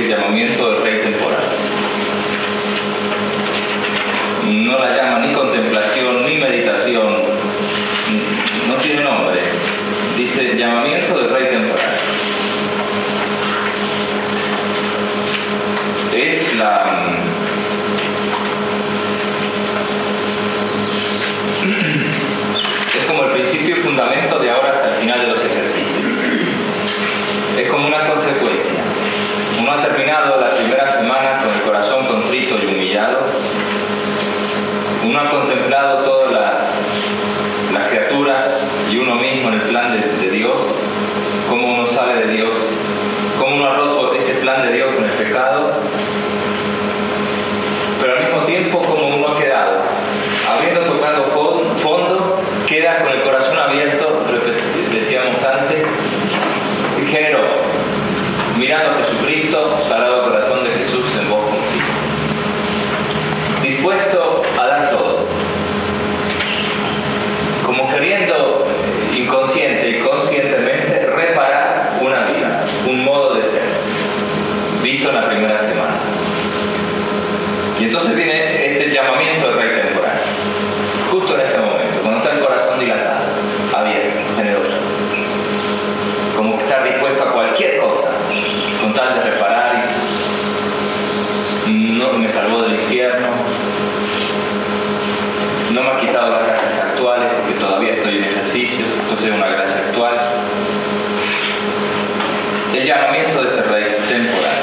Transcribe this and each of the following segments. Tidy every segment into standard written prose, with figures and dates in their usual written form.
el llamamiento del rey temporal. No la llama ni contemplación ni meditación, no tiene nombre. Dice llamamiento del rey temporal. Es como el principio y fundamento de ahora hasta el final de los ejercicios. Es como una consecuencia. Uno ha terminado la primera semana con el corazón contrito y humillado. Uno ha contemplado todas las criaturas y uno mismo en el plan de Dios, cómo uno sale de Dios, cómo uno ha roto ese plan de Dios con el pecado, pero al mismo tiempo como uno ha quedado, habiendo tocado fondo, queda con el corazón abierto, decíamos antes, generoso, mirando a Jesucristo, Sagrado Corazón de Jesús en voz continua, dispuesto a dar todo, como queriendo inconsciente y conscientemente reparar una vida, un modo de ser, visto en la primera semana. Y entonces viene este llamamiento del rey temporal, justo en este momento, cuando está el corazón dilatado, abierto, generoso, como que está dispuesto a cualquier cosa, con tal de reparar, y no me salvó del infierno, no me ha quitado las gracias actuales, porque todavía estoy en ejercicio, entonces es una gracia actual. El llamamiento de este rey temporal.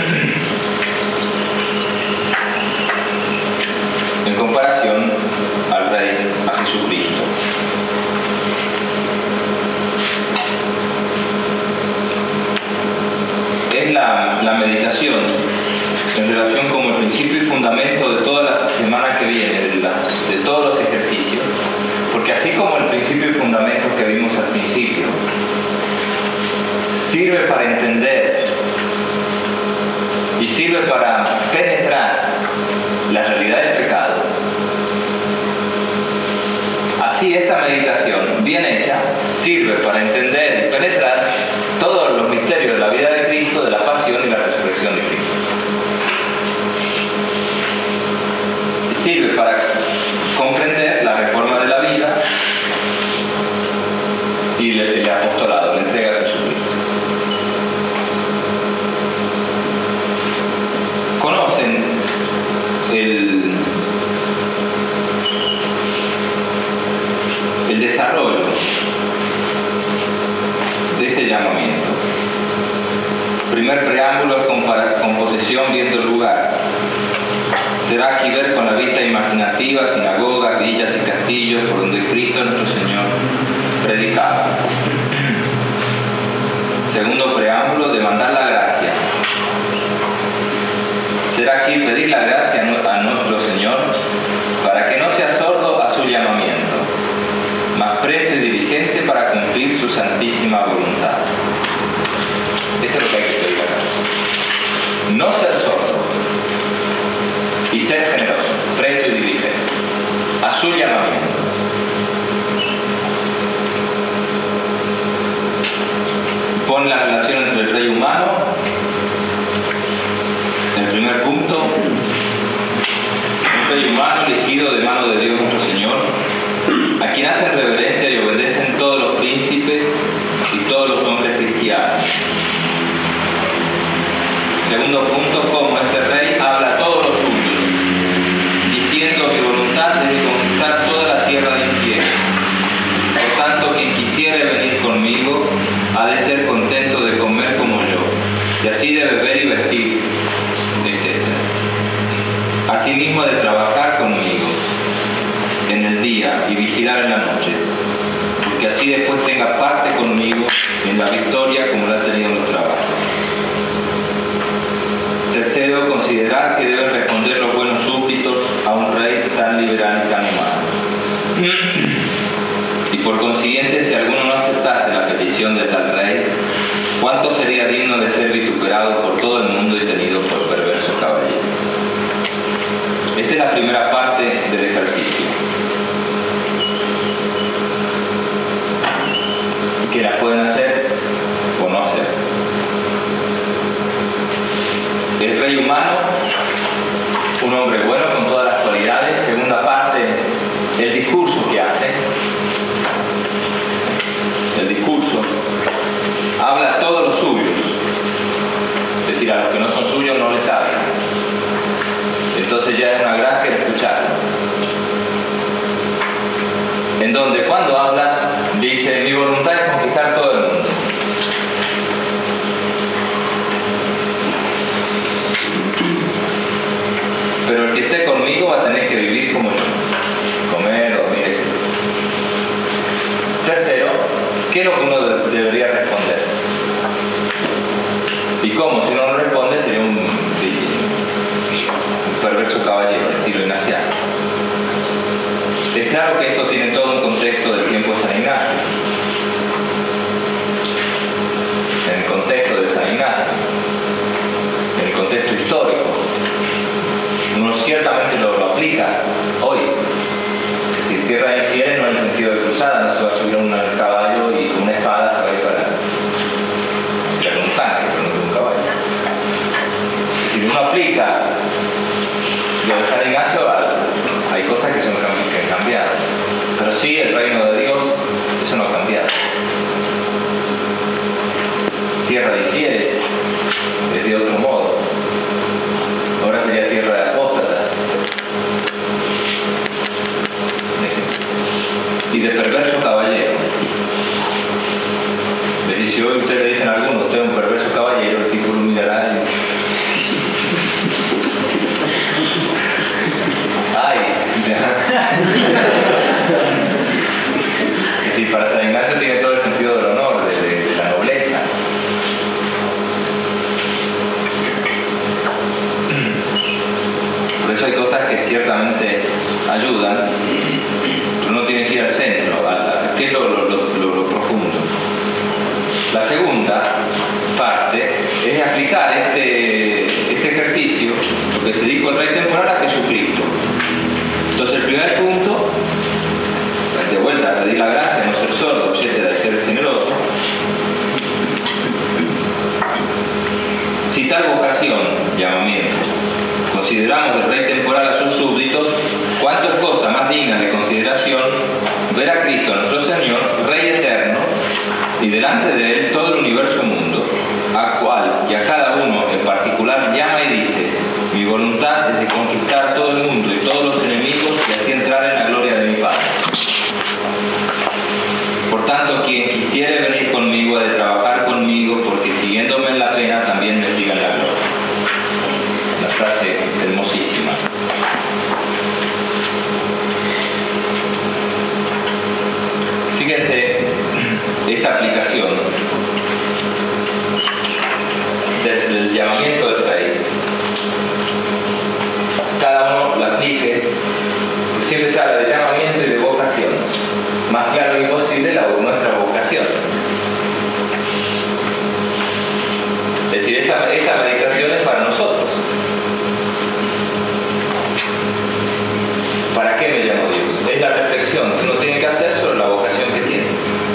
En comparación al rey, a Jesucristo. Es la meditación en relación como el principio y fundamento de toda la semana que viene, de todos los ejercicios, porque así como el principio y fundamento que vimos al principio, sirve para entender y sirve para penetrar la realidad del pecado. Así esta meditación, bien hecha, sirve para entender y penetrar todos los misterios de la vida de Cristo, de la pasión y la resurrección de Cristo. Sirve para comprender la reforma de la vida y el apostolado, la entrega de Jesucristo. Conocen el desarrollo de este llamamiento. Primer preámbulo es composición viendo el lugar. Será aquí ver con la vista imaginativa sinagogas, villas y castillos por donde Cristo nuestro Señor predicaba. Segundo preámbulo, demandar la gracia. Será aquí pedir la gracia a nuestro Señor para que no sea sordo a su llamamiento, mas presto y diligente para cumplir su santísima voluntad. Esto es lo que hay que pedir acá. No ser sordo y ser generoso, presto y diligente a su llamamiento. Pon la relación entre el rey humano, el primer punto, un rey humano elegido de mano de Dios nuestro Señor, a quien hacen reverencia y obedecen todos los príncipes y todos los hombres cristianos. Segundo punto, como este rey habla a todos los suyos, diciendo: mi voluntad es de conquistar toda la tierra de infierno. Por tanto, quien quisiere venir conmigo ha de ser contento de comer como yo, y así de beber y vestir, etc. Asimismo ha de trabajar conmigo en el día y vigilar en la noche, porque así después tenga parte conmigo en la victoria como la ha tenido en los trabajos. Tercero, considerar que deben responder los buenos súbditos a un rey tan liberal y tan humano. Y por consiguiente, si alguno no aceptase la petición de tal rey, ¿cuánto sería digno de ser vituperado por todo el mundo y tenido por perverso caballero? Esta es la primera parte del ejercicio, que la pueden hacer o no hacer. rey humano, un hombre bueno con todas las cualidades. Segunda parte, el discurso que hace. El discurso habla a todos los suyos, es decir, a los que no son suyos no les habla. Entonces ya es una gracia de escucharlo. En donde cuando habla dice: mi voluntad es conquistar todo el mundo. Pero el que esté conmigo va a tener que vivir como yo, comer, dormir, etc. Tercero, ¿qué es lo que uno debería responder? ¿Y cómo? Si uno no responde sería un perverso caballero, estilo ignaciano. Es claro que esto tiene todo un contexto del tiempo de San Ignacio. En el contexto de San Ignacio, en el contexto histórico, uno ciertamente lo aplica hoy. Es decir, tierra de infieles no en el sentido de cruzada, no se va a subir a un caballo y con una espada se va a ir para un tanque, pero no con un caballo. Es decir, uno aplica lo de San Ignacio, hay cosas que son cambiadas, pero sí el reino de Dios, eso no ha cambiado. Tierra de infieles es de otro modo. Ahora sería tierra de apóstatas y de perverso caballero. Es decir, si hoy ustedes le dicen a alguno: usted es un perverso caballero, el tipo lo mirará y... ¡ay! Es decir, para San Ignacio tiene todo el sentido del honor, de la nobleza. Por eso hay cosas que ciertamente ayudan, pero uno tiene que ir al centro, que es lo profundo. La segunda parte es aplicar este ejercicio, lo que se dijo el rey temporal, a Jesucristo. Entonces el primer punto, de vuelta, pedir la gracia, no ser sordo, etcétera, de ser generoso. Citar vocación, llamamiento. Consideramos del rey temporal a sus súbditos, cuánto es cosa más digna de consideración ver a Cristo nuestro Señor, Rey eterno, y delante de Él todo el universo mundo, a cual y a cada uno en particular llama y dice: mi voluntad es de conquistar todo el mundo y todos los enemigos y así entrar en la gloria de mi Padre. Por tanto, quien quisiere venir conmigo ha de trabajar conmigo, porque siguiéndome en la pena también me siga en la gloria. Una frase hermosísima. Fíjense esta aplicación del llamamiento del rey. Cada uno la aplique, porque siempre se habla de llamamiento y de vocación. Más claro imposible nuestra vocación. Es decir, esta meditación es para nosotros. ¿Para qué me llamo Dios? Es la reflexión que uno tiene que hacer sobre la vocación que tiene.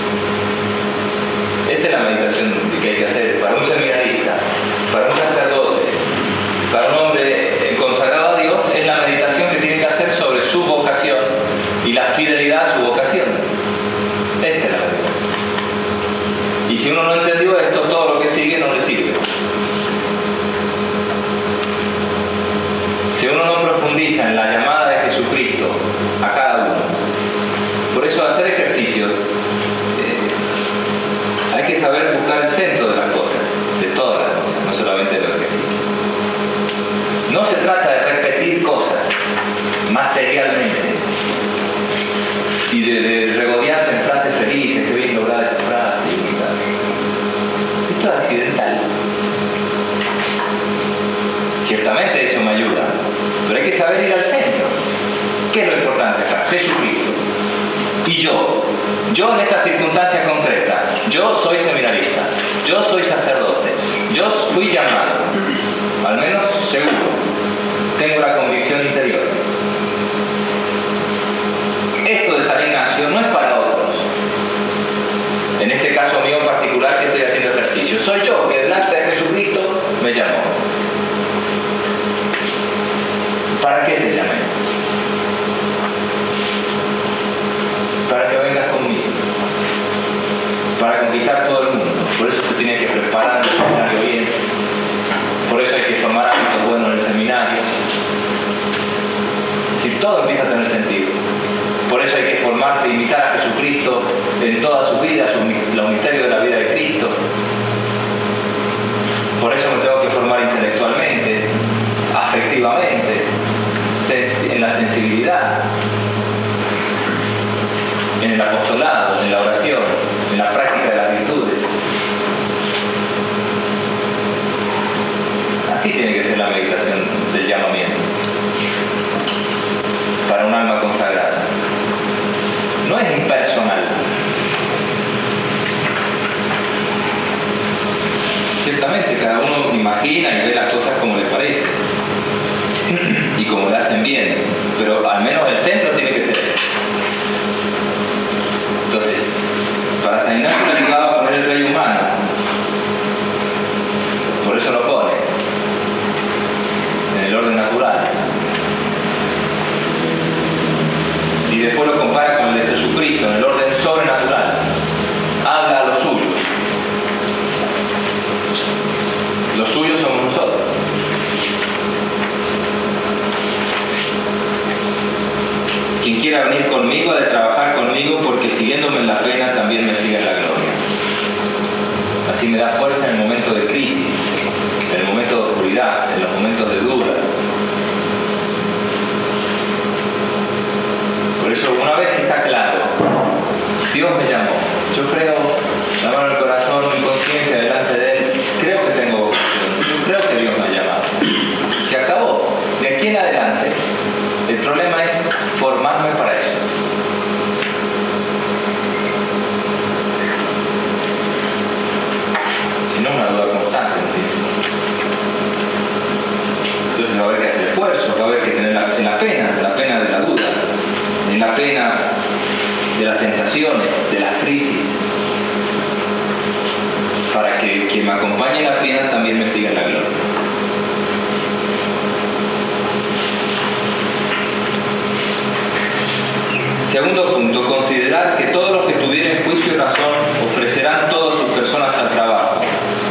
Esta es la meditación que hay que hacer para un seminarista, para un sacerdote, para un hombre consagrado a Dios. Es la meditación que tiene que hacer sobre su vocación y la fidelidad a su vocación. Esta es la meditación. Y si uno no entendió esto, todo lo que sigue no le sirve. Si uno no profundiza en la llamada de Jesucristo a cada uno, por eso hacer ejercicios, hay que saber buscar el centro de las cosas, de todas las cosas, no solamente de los ejercicios. No se trata de repetir cosas materialmente y de regodearse en frases felices, que bien lograda esa frase y tal. Esto es accidental. Ciertamente eso me ayuda, pero hay que saber ir al centro. ¿Qué es lo importante acá? Jesucristo. Y yo en esta circunstancia concreta, yo soy seminarista, yo soy sacerdote, yo fui llamado, al menos seguro, tengo la convicción interior. Esto de San Ignacio no es para otros. En este caso mío en particular, que estoy haciendo ejercicio, soy yo que delante de Jesucristo me llamó. ¿Para qué te llamé? Para que vengas conmigo, para conquistar todo el mundo. Por eso te tienes que preparar el seminario bien. Por eso hay que formar hábitos buenos en el seminario. Si todo empieza a tener sentido. Por eso hay que formarse e imitar a Jesucristo en toda su vida, los misterios de la vida de Cristo. Por eso me tengo que formar intelectualmente, afectivamente, en la sensibilidad, en el apostolado, en la oración, en la práctica de las virtudes. Así tiene que ser la meditación del llamamiento para un alma consagrada. No es impersonal. Ciertamente cada uno imagina y ve las cosas como le parece y como le hacen bien, pero al menos el centro tiene que ser. Entonces, para San Ignacio le ayudaba a poner el rey humano, por eso lo pone en el orden natural, y después lo compara con el de Jesucristo en el orden sobrenatural. Habla a los suyos. Los suyos somos nosotros. Quien quiera venir conmigo ha de trabajar conmigo, porque siguiéndome en la pena también me sigue en la gloria. Así me da fuerza en el momento de crisis, en el momento de oscuridad, en los momentos de duda. Por eso, una vez que está claro, Dios me llamó, yo creo, la mano en el corazón, mi conciencia delante de Él, creo que tengo vocación, yo creo que Dios me ha llamado. Se acabó. De aquí en adelante, el problema es formarme para eso. Si no, una duda constante, ¿entiendes? Entonces va a haber que hacer esfuerzo, va a haber que tener la pena de la duda, en la pena de las tentaciones, de las crisis, para que quien me acompañe en la pena también me siga en la gloria. Segundo punto, considerar que todos los que tuvieren juicio y razón ofrecerán todas sus personas al trabajo.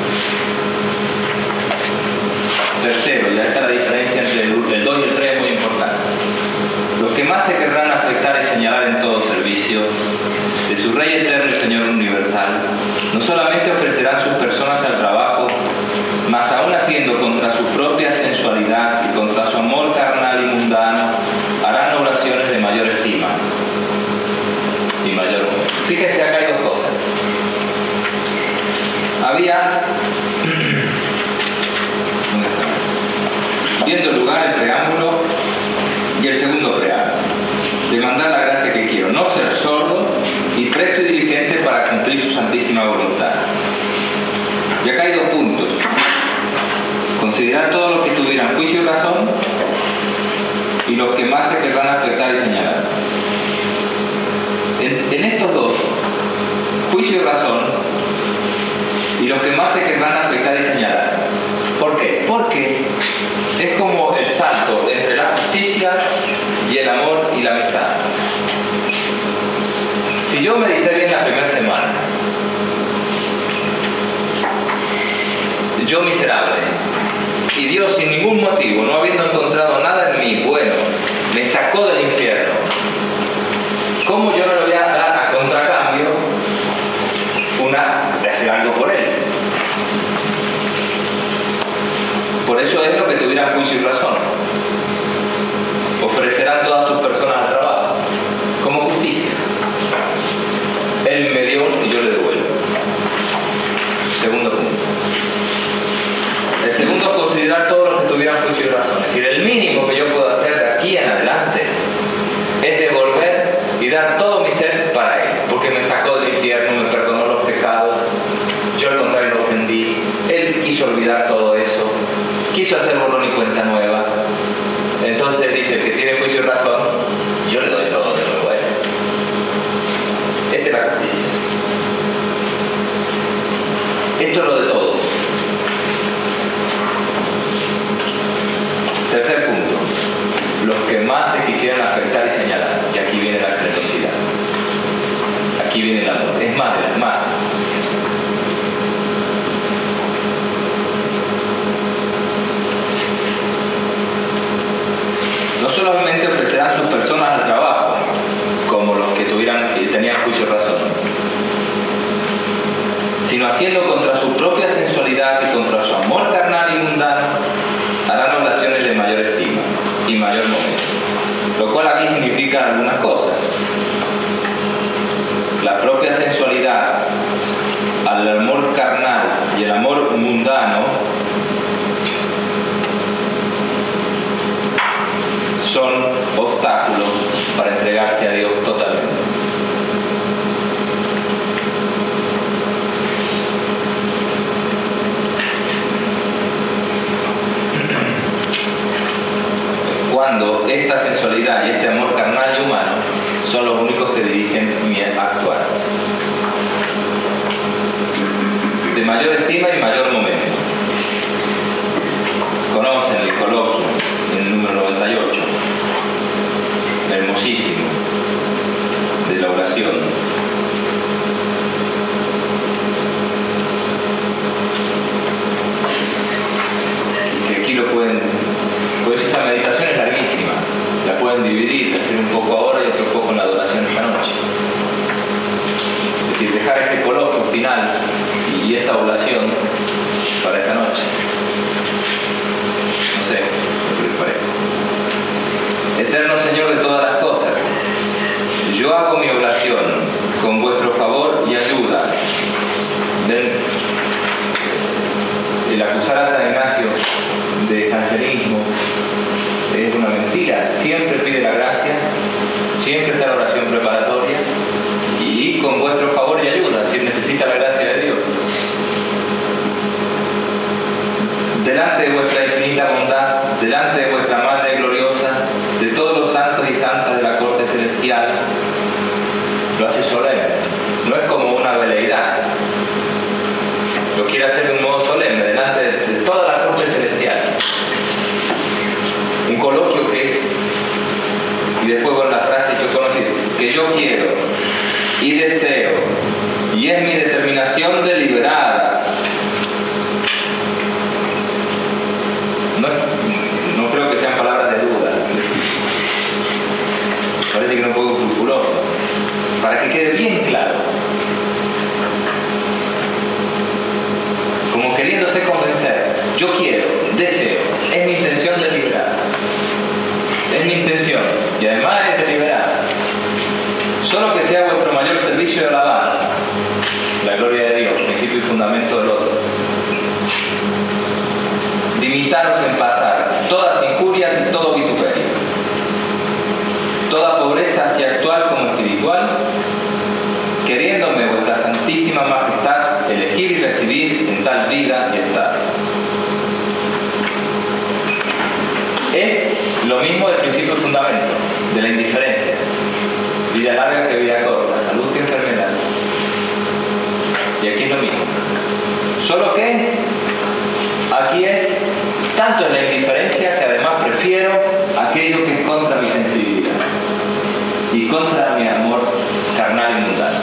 Tercero, y ahí está la diferencia entre el 2 y el 3, es muy importante. Los que más se querrán afectar y señalar en todo servicio de su Rey eterno y Señor universal, no solamente ofrecerán sus personas al trabajo, mas aún haciendo contra su propia sensualidad y contra su amor carnal y mundano, harán oraciones de mayor estima y mayor humor. Fíjense, acá hay dos cosas. Había, viendo el lugar, el preámbulo y el segundo preámbulo. Demandar la gracia que quiero, no ser sordo y presto y diligente para cumplir su santísima voluntad. Y acá hay dos puntos. Considerar todos los que tuvieran juicio y razón, y los que más se querrán afectar y señalar. En estos dos, juicio y razón, y los que más se querrán afectar y señalar. ¿Por qué? Porque es como el salto entre la justicia y el amor y la amistad. Si yo medité bien la primera semana, yo miserable, y Dios sin ningún motivo, no habiendo encontrado nada en mí bueno, me sacó del infierno, ¿cómo yo no le voy a dar a contracambio de hacer algo por Él? Por eso es lo que tuvieran juicio y razón. Ofrecerán todas sus personas al trabajo, como justicia. Él me dio y yo le devuelvo. Segundo punto. El segundo, considerar todos los que tuvieran juicio y razón. Es decir, el mínimo que yo puedo hacer de aquí en adelante es devolver y dar todo mi ser para Él, porque me sacó del infierno, me perdonó los pecados, yo al contrario lo ofendí, Él quiso olvidar todo eso, quiso hacer borrón y cuenta nueva. Entonces dice que tiene juicio y razón, yo le doy todo de nuevo a Él. Esta es la justicia. Esto es lo de todos. Tercer punto. quisieran afectar y señalar. Y aquí viene la generosidad. Aquí viene el amor. Es más, no solamente ofrecerán sus personas al trabajo, como los que tenían juicio y razón, sino haciendo contra su propia sensualidad y contra su amor carnal y mundano, harán oblaciones de mayor estima y mayor momento. Lo cual aquí significa algunas cosas. La propia sensualidad, al amor carnal y el amor mundano son obstáculos para entregarse a Dios totalmente. Cuando esta sensualidad y este amor carnal y humano son los únicos que dirigen mi actuar. De mayor estima y mayor momento. Conocen el coloquio, el número 98, hermosísimo, de la oración. Que aquí lo pueden, pues esta meditación es larguísima, la pueden dividir, hacer un poco ahora y otro poco en la adoración esta noche. Es decir, dejar este coloquio final y esta oración para esta noche. No sé, lo que les parece. Eterno Señor de todas las cosas, yo hago mi oración con vuestro favor y ayuda. El acusar a San Ignacio de jansenismo es una mentira. Siempre pide la gracia, siempre está la oración preparatoria y con vuestro favor y ayuda, si necesita la gracia de Dios. Delante de vuestra infinita bondad, delante de vuestra Madre gloriosa, de todos los santos y santas de la corte celestial, lo hace solemne, no es como una veleidad, lo quiere hacer de un modo solemne, delante de toda la corte celestial. Un coloquio que es, y después con la frase que yo quiero y deseo, y es mi determinación deliberada. No creo que sean palabras de duda. Parece que no es un poco escrupuloso. Para que quede bien claro. Como queriéndose convencer. Yo quiero, deseo, es mi intención deliberada. Es mi intención. Y además es deliberada. Solo que sea vuestro mayor servicio de alabanza. La gloria de Dios, principio y fundamento del otro. Limitaros en pasar todas injurias y todo vituperio, toda pobreza así actual como espiritual, queriéndome vuestra santísima majestad elegir y recibir en tal vida y estado. Es lo mismo del principio y fundamento, de la indiferencia, vida larga que vida corta, salud que enfermedad. Y aquí es lo mismo, solo que aquí es tanto en la indiferencia que además prefiero aquello que es contra mi sensibilidad y contra mi amor carnal y mundano.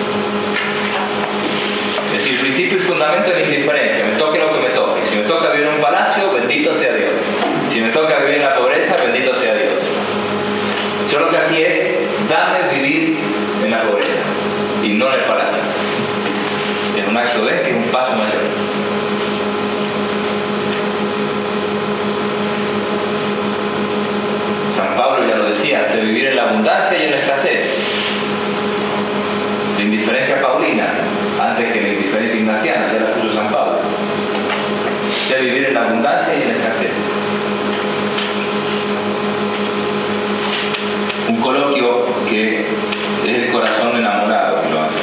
Es decir, principio y fundamento de la indiferencia, me toque lo que me toque. Si me toca vivir en un palacio, bendito sea Dios. Si me toca vivir en la pobreza, bendito sea Dios. Solo que aquí es, dame vivir en la pobreza y no en el palacio. Es un acto de que es un paso mayor. San Pablo ya lo decía, de vivir en la abundancia y en la escasez. La indiferencia paulina, antes que la indiferencia ignaciana, ya la puso San Pablo. De vivir en la abundancia y en la escasez. Un coloquio que es el corazón enamorado que lo hace.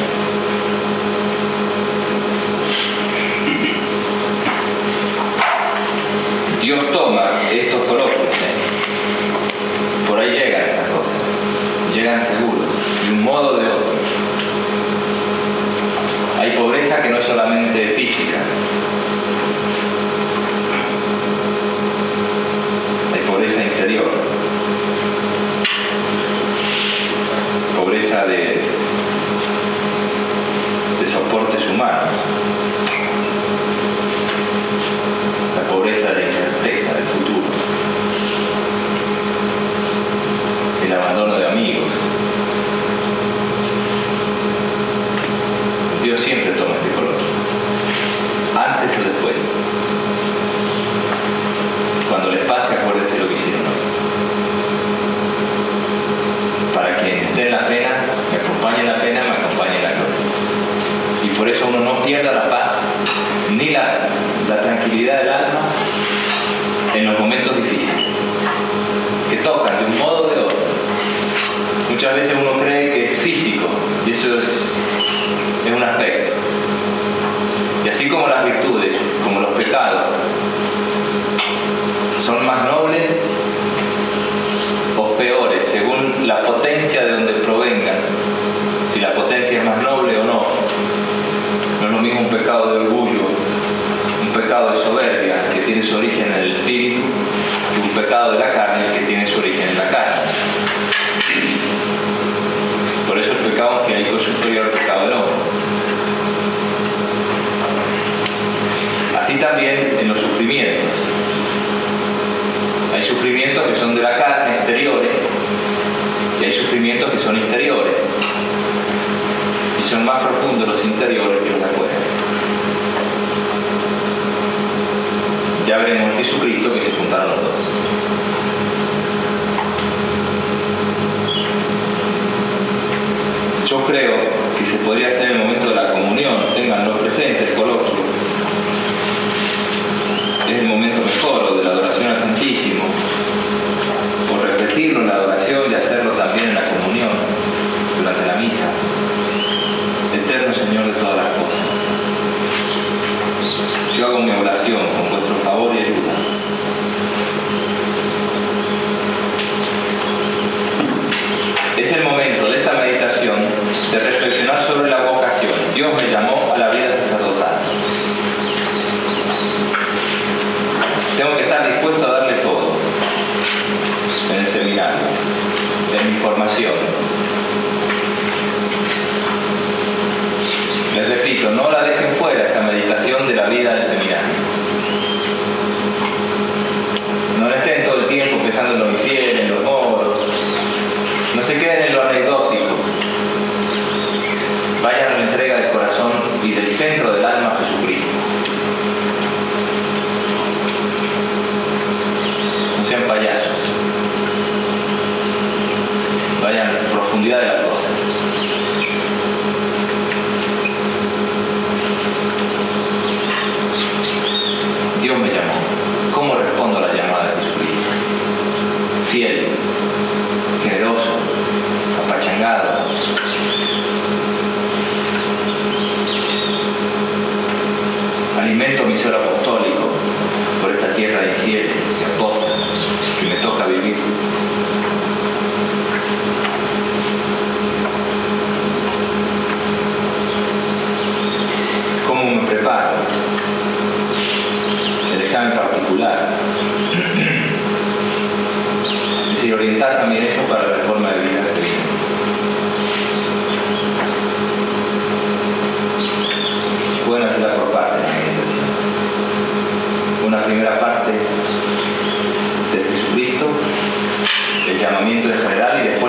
Dios toma estos coloquios. Por ahí llegan estas cosas, llegan seguros, de un modo o de otro. Hay pobreza que no es solamente física, hay pobreza interior. pecado de la carne el que tiene su origen en la carne. Por eso el pecado angélico es superior al pecado del hombre. Así también en los sufrimientos. Hay sufrimientos que son de la carne, exteriores, y hay sufrimientos que son interiores. Y son más profundos los interiores que los de afuera. Ya veremos en Jesucristo que se juntaron los dos. Yo creo que se podría hacer en el momento de la comunión, ténganlo presente, el coloquio. Es el momento mejor, o de la adoración al Santísimo, o repetirlo en la adoración y hacerlo también en la comunión, durante la misa. Eterno Señor de todas las cosas, yo hago mi oración con vuestro favor y ayuda. Es el momento de esta meditación de reflexionar sobre la vocación. Dios me llamó a la vida sacerdotal. Tengo que estar dispuesto a darle todo en el seminario, en mi formación. Les repito, no la dejen fuera esta meditación de la vida del seminario. No estén todo el tiempo pensando en lo infiel, en los modos. No se queden en lo anecdótico. Vayan a la entrega del corazón y del centro del alma a Jesucristo. No sean payasos. Vayan a la profundidad de las cosas. Dios me llamó. ¿Cómo respondo a la llamada de Jesucristo? Fiel, generoso, apachangado. Alimento mi ser apostólico por esta tierra de infieles y apóstoles que me toca vivir. ¿Cómo me preparo? El examen particular. Es decir, orientar también esto para la reforma de vida que viene. Pueden hacerla por parte de la meditación. Una primera parte de Jesucristo, el llamamiento en general, y después